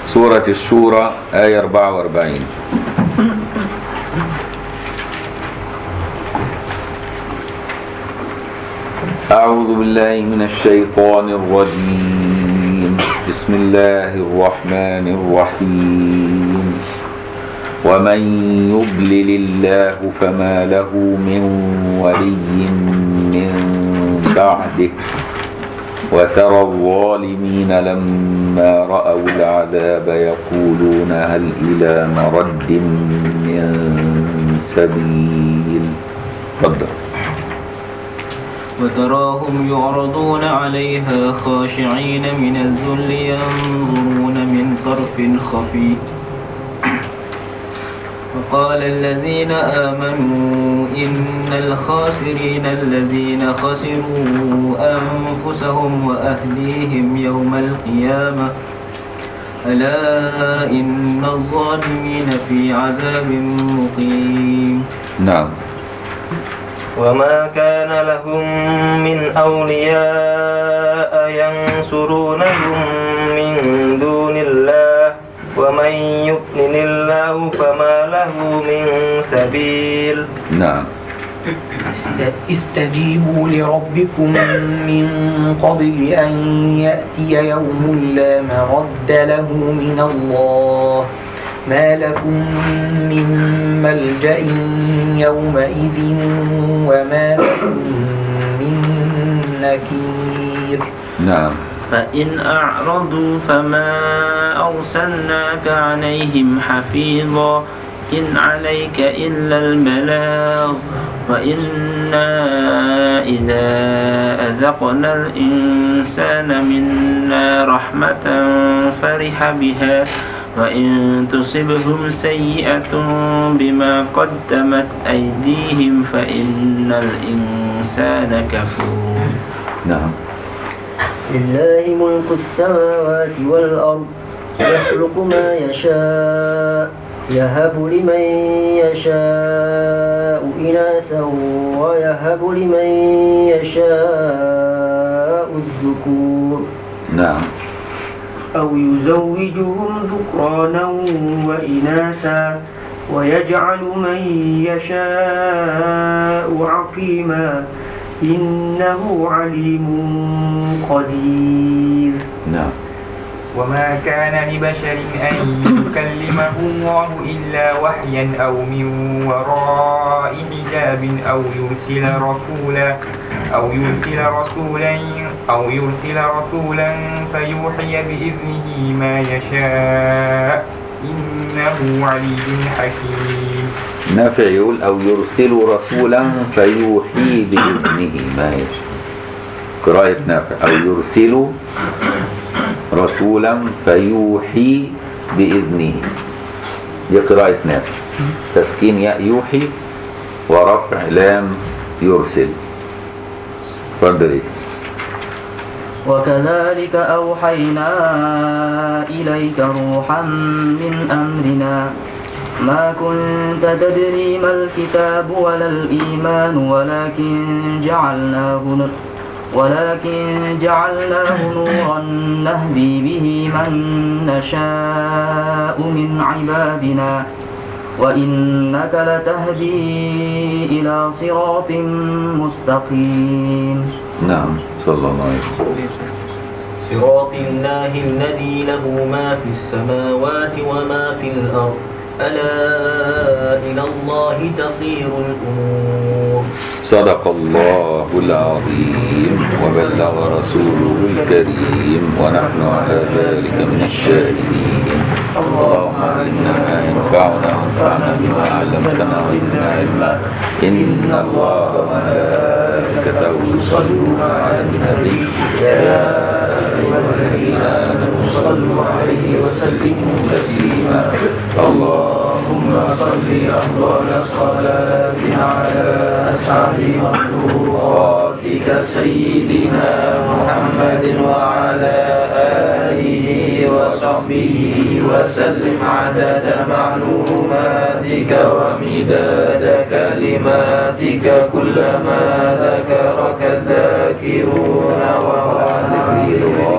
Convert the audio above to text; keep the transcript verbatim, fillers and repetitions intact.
سورة الشورى آية أربعة وأربعين. أعوذ بالله من الشيطان الرجيم. بسم الله الرحمن الرحيم. ومن يضلل الله فما له من ولي من بعده وترى الظالمين لما رأوا العذاب يقولون هل إلى مرد من سبيل. تفضل. وتراهم يعرضون عليها خاشعين من الذل ينظرون من طرف خفي. وقال الذين آمنوا إن الخاسرين الذين خسروا أنفسهم وأهليهم يوم القيامة ألا إن الظالمين في عذاب مقيم. نعم. وما كان لهم من أولياء ينصرونهم من دون الله ومن يضلل الله فما له من سبيل. نعم. استجيبوا لربكم من قبل أن يأتي يوم لا مرد له من الله ما لكم من ملجأ يومئذ وما لكم من نكير. نعم. فإن أعرضوا فما أرسلناك عليهم حفيظا إن عليك إلا البلاغ وإنا إذا أذقنا الإنسان منا رحمة فرح بها وإن تصبهم سيئة بما قدمت أيديهم فإن الإنسان كفور. نعم. لله ملك السماوات والأرض يخلق ما يشاء يهب لمن يشاء إناثا ويهب لمن يشاء الذكور. نعم. أو يزوجهم ذكرانا وإناثا ويجعل من يشاء عقيما إنه عليم قدير. نعم. وما كان لبشر أن يكلمه الله إلا وحيا أو من وراء حجاب أو يرسل رسولا أو يرسل رسولا أو يرسل رسولا فيوحي بإذنه ما يشاء إنه علي حكيم. نافع يقول أو يرسل رسولا فيوحي بإذنه ما يشاء. قراءة نافع أو يرسل رسولا فيوحي بإذنه. دي قراءة نافع. تسكين ياء يوحي ورفع لام يرسل. تفضل. وكذلك أوحينا إليك روحا من أمرنا ما كنت تدري ما الكتاب ولا الإيمان ولكن جعلناه ولكن جعلناه نورا نهدي به من نشاء من عبادنا وإنك لتهدي إلى صراط مستقيم. نعم. صلى الله عليه وسلم. صراط الله الذي له ما في السماوات وما في الأرض ألا إلى الله تصير الأمور. صدق الله العظيم وبلغ رسوله الكريم ونحن على ذلك من الشاهدين. اللهم علمنا ما ينفعنا وانفعنا بما علمتنا وزدنا علما. إن الله وملائكته يصلون على النبي يا أيها الذين آمنوا صلوا عليه وسلموا تسليما. اللهم صل أفضل الصلاة على أسعد مخلوقاتك سيدنا محمد وعلى آله وصحبه وسلم عدد معلوماتك ومداد كلماتك كلما ذكرك الذاكرون وعلى